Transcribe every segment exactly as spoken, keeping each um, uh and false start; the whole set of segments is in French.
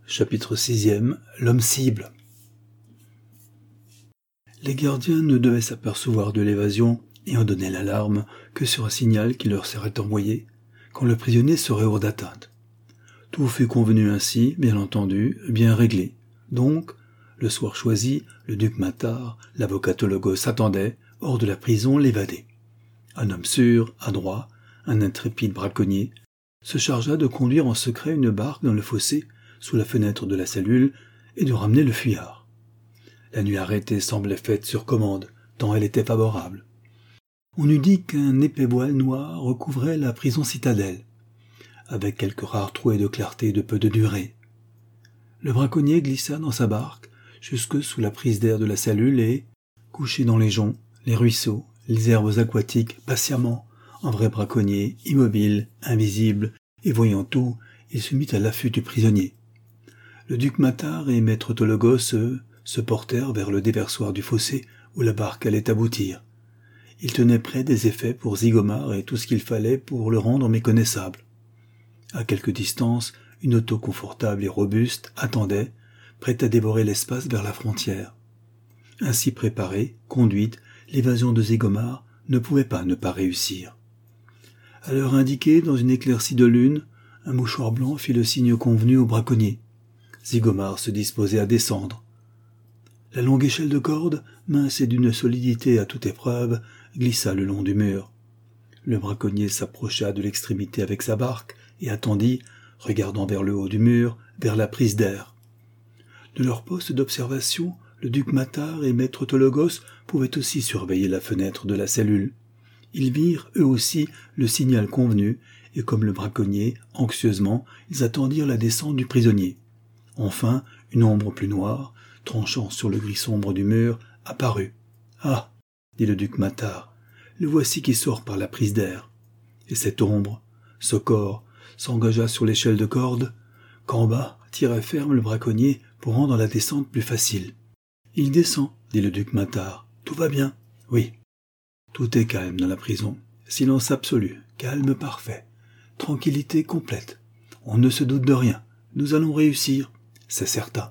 Chapitre sixième. L'homme cible. Les gardiens ne devaient s'apercevoir de l'évasion et en donner l'alarme que sur un signal qui leur serait envoyé quand le prisonnier serait hors d'atteinte. Tout fut convenu ainsi, bien entendu, bien réglé. Donc, le soir choisi, le duc Mathar, l'avocat Tologos attendait, hors de la prison, l'évadé. Un homme sûr, adroit, un intrépide braconnier, se chargea de conduire en secret une barque dans le fossé, sous la fenêtre de la cellule, et de ramener le fuyard. La nuit arrêtée semblait faite sur commande, tant elle était favorable. On eût dit qu'un épais voile noir recouvrait la prison citadelle, avec quelques rares trouées de clarté de peu de durée. Le braconnier glissa dans sa barque, jusque sous la prise d'air de la cellule et, couché dans les joncs, les ruisseaux, les herbes aquatiques, patiemment, en vrai braconnier, immobile, invisible, et voyant tout, il se mit à l'affût du prisonnier. Le duc Mathar et maître Tologos, eux, se portèrent vers le déversoir du fossé où la barque allait aboutir. Ils tenaient près des effets pour Zigomar et tout ce qu'il fallait pour le rendre méconnaissable. À quelque distance, une auto confortable et robuste attendait, prête à dévorer l'espace vers la frontière. Ainsi préparée, conduite, l'évasion de Zigomar ne pouvait pas ne pas réussir. À l'heure indiquée, dans une éclaircie de lune, un mouchoir blanc fit le signe convenu au braconnier. Zigomar se disposait à descendre. La longue échelle de corde, mince et d'une solidité à toute épreuve, glissa le long du mur. Le braconnier s'approcha de l'extrémité avec sa barque et attendit, regardant vers le haut du mur, vers la prise d'air. De leur poste d'observation, le duc Mathar et maître Tologos pouvaient aussi surveiller la fenêtre de la cellule. Ils virent, eux aussi, le signal convenu, et comme le braconnier, anxieusement, ils attendirent la descente du prisonnier. Enfin, une ombre plus noire, tranchant sur le gris sombre du mur, apparut. « Ah !» dit le duc Mathar, « le voici qui sort par la prise d'air. » Et cette ombre, ce corps, s'engagea sur l'échelle de corde, qu'en bas tirait ferme le braconnier pour rendre la descente plus facile. « Il descend, » dit le duc Mathar. « Tout va bien. »« Oui. » Tout est calme dans la prison. Silence absolu, calme parfait, tranquillité complète. On ne se doute de rien. Nous allons réussir. C'est certain.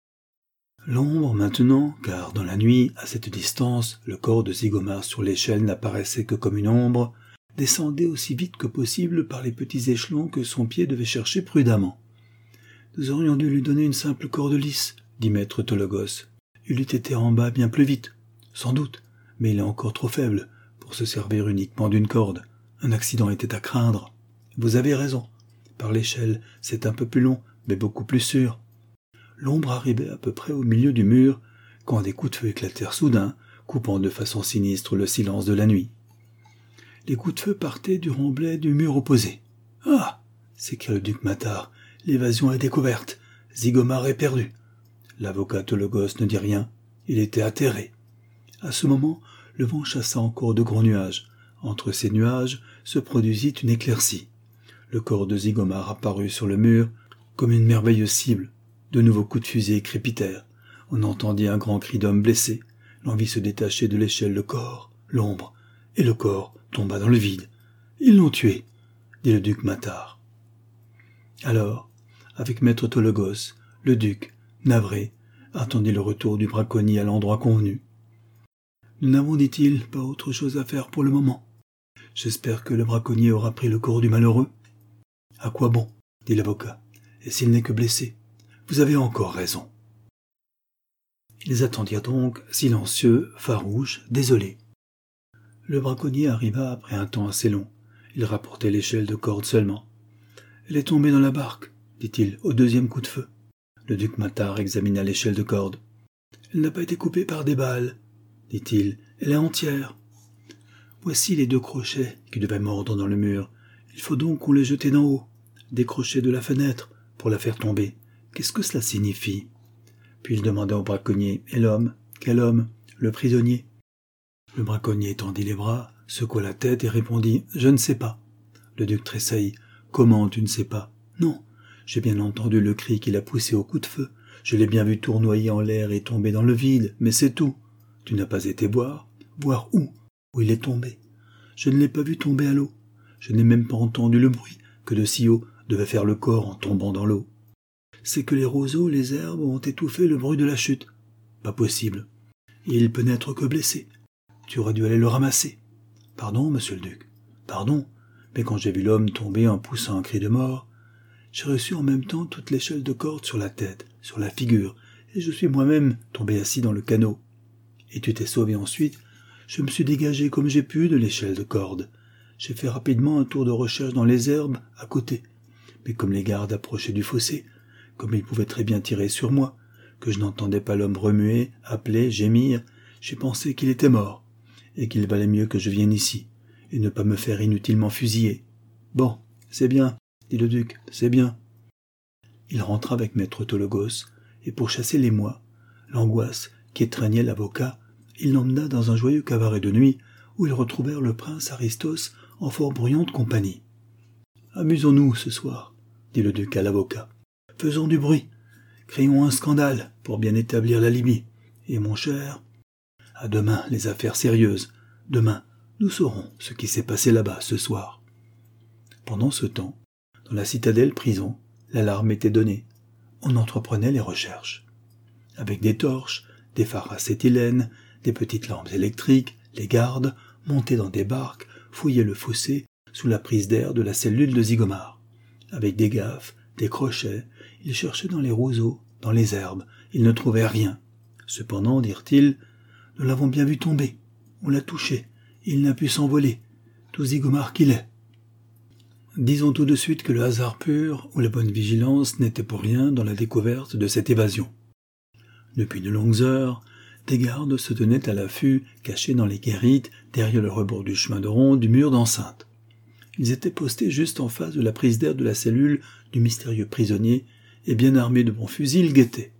L'ombre maintenant, car dans la nuit, à cette distance, le corps de Zigomar sur l'échelle n'apparaissait que comme une ombre, descendait aussi vite que possible par les petits échelons que son pied devait chercher prudemment. « Nous aurions dû lui donner une simple corde lisse, » dit maître Tologos. « Il eût été en bas bien plus vite. Sans doute, mais il est encore trop faible pour se servir uniquement d'une corde. Un accident était à craindre. Vous avez raison. Par l'échelle, c'est un peu plus long, mais beaucoup plus sûr. » L'ombre arrivait à peu près au milieu du mur, quand des coups de feu éclatèrent soudain, coupant de façon sinistre le silence de la nuit. Les coups de feu partaient du remblai du mur opposé. « Ah !» s'écria le duc Mathar. « L'évasion est découverte. Zigomar est perdu. » L'avocat Tologos ne dit rien. Il était atterré. À ce moment, le vent chassa encore de gros nuages. Entre ces nuages se produisit une éclaircie. Le corps de Zigomar apparut sur le mur comme une merveilleuse cible. De nouveaux coups de fusil crépitèrent. On entendit un grand cri d'homme blessé. L'on vit se détacher de l'échelle le corps, l'ombre, et le corps tomba dans le vide. « Ils l'ont tué !» dit le duc Mathar. Alors, avec maître Tologos, le duc, navré, attendit le retour du braconnier à l'endroit convenu. « Nous n'avons, dit-il, pas autre chose à faire pour le moment. J'espère que le braconnier aura pris le corps du malheureux. »« À quoi bon ?» dit l'avocat. « Et s'il n'est que blessé ? Vous avez encore raison. » Ils attendirent donc, silencieux, farouches, désolés. Le braconnier arriva après un temps assez long. Il rapportait l'échelle de corde seulement. « Elle est tombée dans la barque, » dit-il, au deuxième coup de feu. Le duc Mathar examina l'échelle de corde. « Elle n'a pas été coupée par des balles, » dit-il. « Elle est entière. Voici les deux crochets qui devaient mordre dans le mur. Il faut donc qu'on les jette d'en haut, des crochets de la fenêtre, pour la faire tomber. Qu'est-ce que cela signifie ?» Puis il demanda au braconnier. « Et l'homme ? Quel homme ? Le prisonnier ?» Le braconnier tendit les bras, secoua la tête et répondit « Je ne sais pas. » Le duc tressaillit. « Comment tu ne sais pas ? » « Non, j'ai bien entendu le cri qu'il a poussé au coup de feu. Je l'ai bien vu tournoyer en l'air et tomber dans le vide, mais c'est tout. Tu n'as pas été boire ? Boire où ? Où il est tombé. Je ne l'ai pas vu tomber à l'eau. Je n'ai même pas entendu le bruit que de si haut devait faire le corps en tombant dans l'eau. c'est que les roseaux, les herbes ont étouffé le bruit de la chute. Pas possible. Il peut n'être que blessé. Tu aurais dû aller le ramasser. Pardon, monsieur le duc. Pardon, mais quand j'ai vu l'homme tomber en poussant un cri de mort, j'ai reçu en même temps toute l'échelle de corde sur la tête, sur la figure, et je suis moi-même tombé assis dans le canot. Et tu t'es sauvé ensuite. Je me suis dégagé comme j'ai pu de l'échelle de corde. J'ai fait rapidement un tour de recherche dans les herbes à côté. Mais comme les gardes approchaient du fossé, comme ils pouvaient très bien tirer sur moi, que je n'entendais pas l'homme remuer, appeler, gémir, j'ai pensé qu'il était mort, et qu'il valait mieux que je vienne ici, et ne pas me faire inutilement fusiller. Bon, c'est bien, dit le duc, c'est bien. Il rentra avec maître Tologos, et pour chasser l'émoi, l'angoisse qui étreignait l'avocat, il l'emmena dans un joyeux cabaret de nuit, où ils retrouvèrent le prince Aristos en fort bruyante compagnie. « Amusons-nous ce soir, » dit le duc à l'avocat. « Faisons du bruit, créons un scandale pour bien établir la Libye. Et mon cher, à demain les affaires sérieuses. Demain, nous saurons ce qui s'est passé là-bas ce soir. » Pendant ce temps, dans la citadelle prison, l'alarme était donnée. On entreprenait les recherches. Avec des torches, des phares acétylène, des petites lampes électriques, les gardes, montés dans des barques, fouillaient le fossé sous la prise d'air de la cellule de Zygomar. Avec des gaffes, des crochets, ils cherchaient dans les roseaux, dans les herbes, ils ne trouvaient rien. Cependant, dirent-ils, nous l'avons bien vu tomber, on l'a touché, il n'a pu s'envoler, tout Zygomar qu'il est. Disons tout de suite que le hasard pur ou la bonne vigilance n'était pour rien dans la découverte de cette évasion. Depuis de longues heures, des gardes se tenaient à l'affût, cachés dans les guérites, derrière le rebord du chemin de ronde du mur d'enceinte. Ils étaient postés juste en face de la prise d'air de la cellule du mystérieux prisonnier, et bien armés de bons fusils, ils guettaient.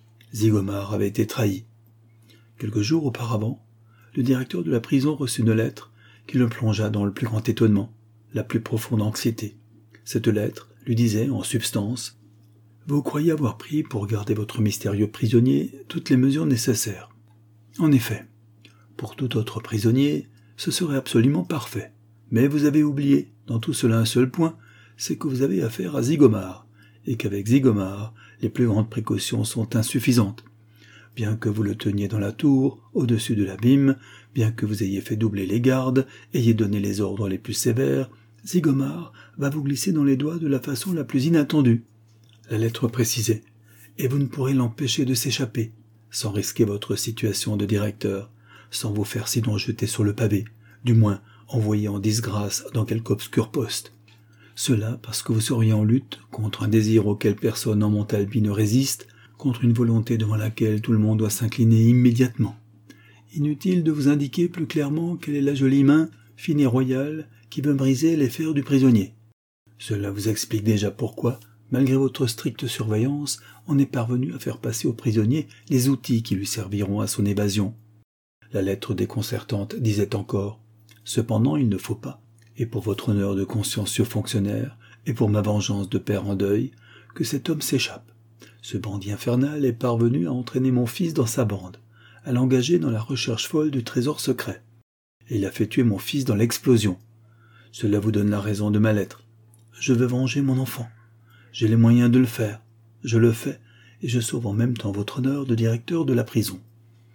Zygomar avait été trahi. Quelques jours auparavant, le directeur de la prison reçut une lettre qui le plongea dans le plus grand étonnement, la plus profonde anxiété. Cette lettre lui disait, en substance, « Vous croyez avoir pris pour garder votre mystérieux prisonnier toutes les mesures nécessaires. En effet, pour tout autre prisonnier, ce serait absolument parfait. Mais vous avez oublié, dans tout cela un seul point, c'est que vous avez affaire à Zygomar, et qu'avec Zygomar, les plus grandes précautions sont insuffisantes. Bien que vous le teniez dans la tour, au-dessus de l'abîme, bien que vous ayez fait doubler les gardes, ayez donné les ordres les plus sévères, Zygomar va vous glisser dans les doigts de la façon la plus inattendue. » La lettre précisait, « Et vous ne pourrez l'empêcher de s'échapper, sans risquer votre situation de directeur, sans vous faire sinon jeter sur le pavé, du moins envoyé en disgrâce dans quelque obscur poste. Cela parce que vous seriez en lutte contre un désir auquel personne en Montalbie ne résiste, contre une volonté devant laquelle tout le monde doit s'incliner immédiatement. Inutile de vous indiquer plus clairement quelle est la jolie main, fine et royale, qui veut briser les fers du prisonnier. Cela vous explique déjà pourquoi, malgré votre stricte surveillance, on est parvenu à faire passer au prisonnier les outils qui lui serviront à son évasion. » La lettre déconcertante disait encore, « Cependant, il ne faut pas, et pour votre honneur de consciencieux fonctionnaire, et pour ma vengeance de père en deuil, que cet homme s'échappe. Ce bandit infernal est parvenu à entraîner mon fils dans sa bande, à l'engager dans la recherche folle du trésor secret. Et il a fait tuer mon fils dans l'explosion. Cela vous donne la raison de ma lettre. Je veux venger mon enfant. J'ai les moyens de le faire. Je le fais, et je sauve en même temps votre honneur de directeur de la prison. »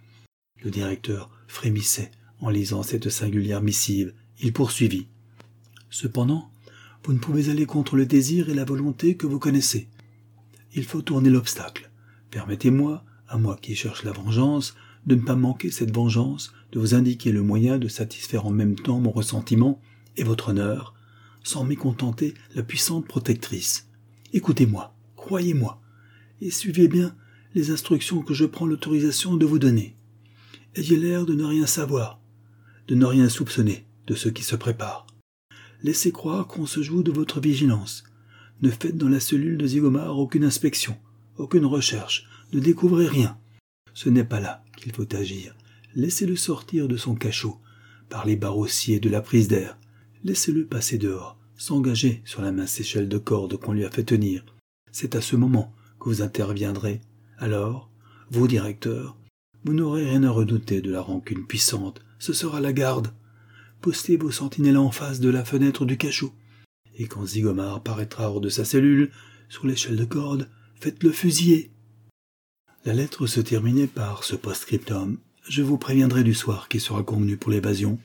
Le directeur frémissait en lisant cette singulière missive. Il poursuivit. « Cependant, vous ne pouvez aller contre le désir et la volonté que vous connaissez. Il faut tourner l'obstacle. Permettez-moi, à moi qui cherche la vengeance, de ne pas manquer cette vengeance, de vous indiquer le moyen de satisfaire en même temps mon ressentiment et votre honneur, sans mécontenter la puissante protectrice. Écoutez-moi, croyez-moi, et suivez bien les instructions que je prends l'autorisation de vous donner. Ayez l'air de ne rien savoir, de ne rien soupçonner de ce qui se prépare. Laissez croire qu'on se joue de votre vigilance. Ne faites dans la cellule de Zygomar aucune inspection, aucune recherche, ne découvrez rien. Ce n'est pas là qu'il faut agir. Laissez-le sortir de son cachot, par les barreaux-ciers de la prise d'air. Laissez-le passer dehors, s'engager sur la mince échelle de corde qu'on lui a fait tenir. C'est à ce moment que vous interviendrez. Alors, vous, directeur, vous n'aurez rien à redouter de la rancune puissante. Ce sera la garde. Postez vos sentinelles en face de la fenêtre du cachot. Et quand Zygomar paraîtra hors de sa cellule, sur l'échelle de corde, faites-le fusiller. La lettre se terminait par ce post-scriptum. Je vous préviendrai du soir qui sera convenu pour l'évasion.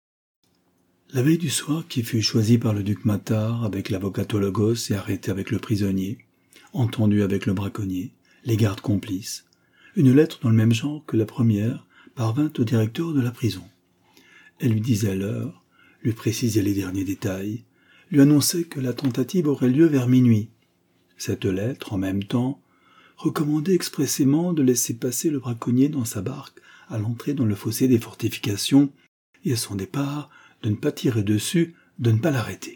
La veille du soir qui fut choisi par le duc Mathard avec l'avocat Tologos et arrêté avec le prisonnier, entendu avec le braconnier, les gardes complices, une lettre dans le même genre que la première parvint au directeur de la prison. Elle lui disait l'heure, lui précisait les derniers détails, lui annonçait que la tentative aurait lieu vers minuit. Cette lettre, en même temps, recommandait expressément de laisser passer le braconnier dans sa barque à l'entrée dans le fossé des fortifications et à son départ de ne pas tirer dessus, de ne pas l'arrêter.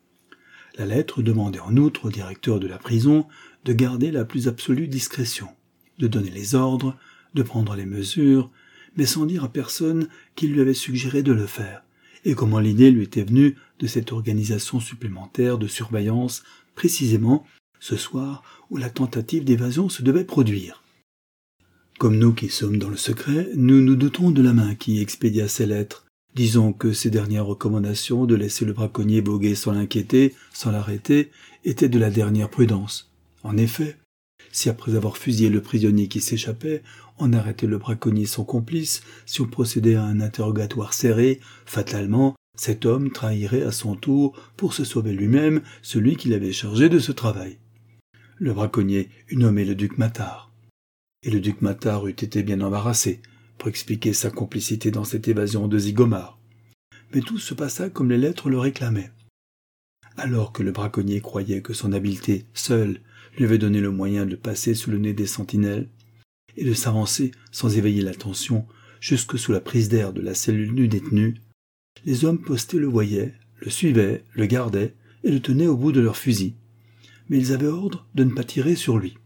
La lettre demandait en outre au directeur de la prison de garder la plus absolue discrétion, de donner les ordres, de prendre les mesures, mais sans dire à personne qu'il lui avait suggéré de le faire, et comment l'idée lui était venue de cette organisation supplémentaire de surveillance, précisément ce soir où la tentative d'évasion se devait produire. Comme nous qui sommes dans le secret, nous nous doutons de la main qui expédia ces lettres. Disons que ces dernières recommandations de laisser le braconnier voguer sans l'inquiéter, sans l'arrêter, étaient de la dernière prudence. En effet, si après avoir fusillé le prisonnier qui s'échappait, on arrêtait le braconnier son complice, si on procédait à un interrogatoire serré, fatalement, cet homme trahirait à son tour, pour se sauver lui-même, celui qui l'avait chargé de ce travail. Le braconnier eût nommé le duc Mathard. Et le duc Mathard eût été bien embarrassé pour expliquer sa complicité dans cette évasion de Zigomar. Mais tout se passa comme les lettres le réclamaient. Alors que le braconnier croyait que son habileté, seule, lui avait donné le moyen de passer sous le nez des sentinelles et de s'avancer sans éveiller l'attention jusque sous la prise d'air de la cellule du détenu, les hommes postés le voyaient, le suivaient, le gardaient et le tenaient au bout de leurs fusils. Mais ils avaient ordre de ne pas tirer sur lui.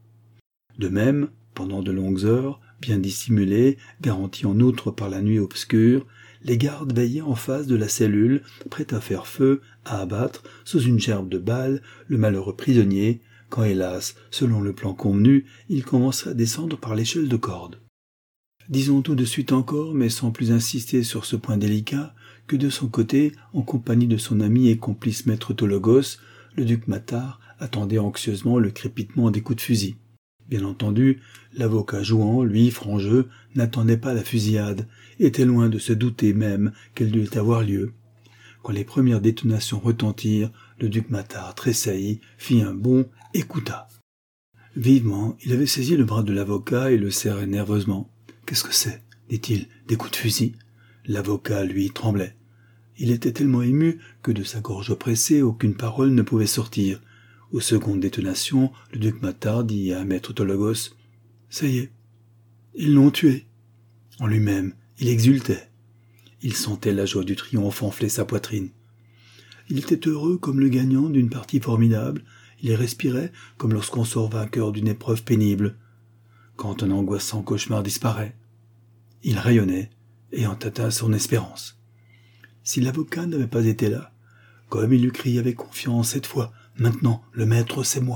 De même, pendant de longues heures, bien dissimulés, garantis en outre par la nuit obscure, les gardes veillaient en face de la cellule, prêts à faire feu, à abattre, sous une gerbe de balles, le malheureux prisonnier, quand hélas, selon le plan convenu, il commença à descendre par l'échelle de corde. Disons tout de suite encore, mais sans plus insister sur ce point délicat, que de son côté, en compagnie de son ami et complice maître Tologos, le duc Mathard attendait anxieusement le crépitement des coups de fusil. Bien entendu, l'avocat jouant, lui, franc jeu, n'attendait pas la fusillade, était loin de se douter même qu'elle dût avoir lieu. Quand les premières détonations retentirent, le duc Mathard tressaillit, fit un bond, écouta. Vivement, il avait saisi le bras de l'avocat et le serrait nerveusement. « Qu'est-ce que c'est » dit-il. « Des coups de fusil ?» L'avocat, lui, tremblait. Il était tellement ému que de sa gorge oppressée, aucune parole ne pouvait sortir. Aux secondes détonations, le duc Mathard dit à maître Tologos « Ça y est, ils l'ont tué. » En lui-même, il exultait. Il sentait la joie du triomphe enfler sa poitrine. Il était heureux comme le gagnant d'une partie formidable, il respirait comme lorsqu'on sort vainqueur d'une épreuve pénible, quand un angoissant cauchemar disparaît. Il rayonnait, ayant atteint son espérance. Si l'avocat n'avait pas été là, comme il eût crié avec confiance cette fois, « Maintenant, le maître, c'est moi !»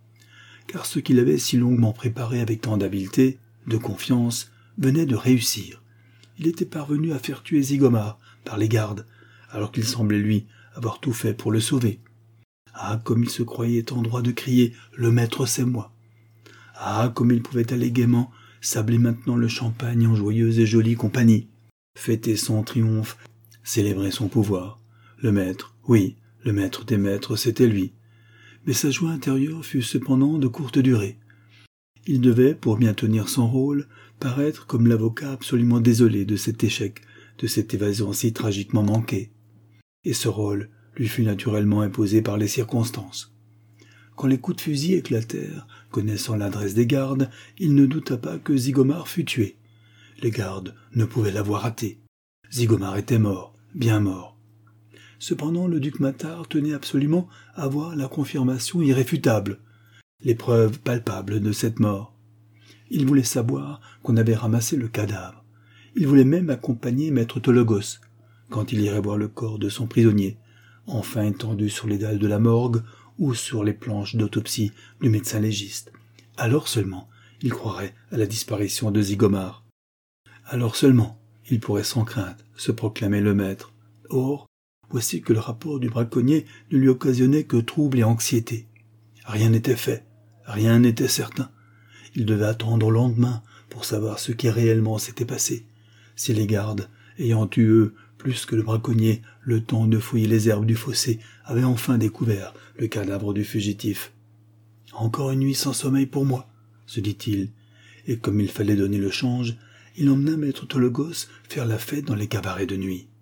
Car ce qu'il avait si longuement préparé avec tant d'habileté, de confiance, venait de réussir. Il était parvenu à faire tuer Zigomar par les gardes, alors qu'il semblait, lui, avoir tout fait pour le sauver. Ah, comme il se croyait en droit de crier « Le maître, c'est moi !» Ah, comme il pouvait aller gaiement, sabler maintenant le champagne en joyeuse et jolie compagnie, fêter son triomphe, célébrer son pouvoir. Le maître, oui, le maître des maîtres, c'était lui. Mais sa joie intérieure fut cependant de courte durée. Il devait, pour bien tenir son rôle, paraître comme l'avocat absolument désolé de cet échec, de cette évasion si tragiquement manquée. Et ce rôle lui fut naturellement imposé par les circonstances. Quand les coups de fusil éclatèrent, connaissant l'adresse des gardes, il ne douta pas que Zigomar fût tué. Les gardes ne pouvaient l'avoir raté. Zigomar était mort, bien mort. Cependant, le duc Mathard tenait absolument à voir la confirmation irréfutable, les preuves palpables de cette mort. Il voulait savoir qu'on avait ramassé le cadavre. Il voulait même accompagner maître Tologos, quand il irait voir le corps de son prisonnier, enfin étendu sur les dalles de la morgue ou sur les planches d'autopsie du médecin légiste. Alors seulement, il croirait à la disparition de Zigomar. Alors seulement, il pourrait sans crainte se proclamer le maître. Or, voici que le rapport du braconnier ne lui occasionnait que trouble et anxiété. Rien n'était fait, Rien n'était certain. Il devait attendre au lendemain pour savoir ce qui réellement s'était passé. Si les gardes, ayant eu eux, plus que le braconnier, le temps de fouiller les herbes du fossé, avaient enfin découvert le cadavre du fugitif. « Encore une nuit sans sommeil pour moi, » se dit-il, et comme il fallait donner le change, il emmena maître Tologos faire la fête dans les cabarets de nuit.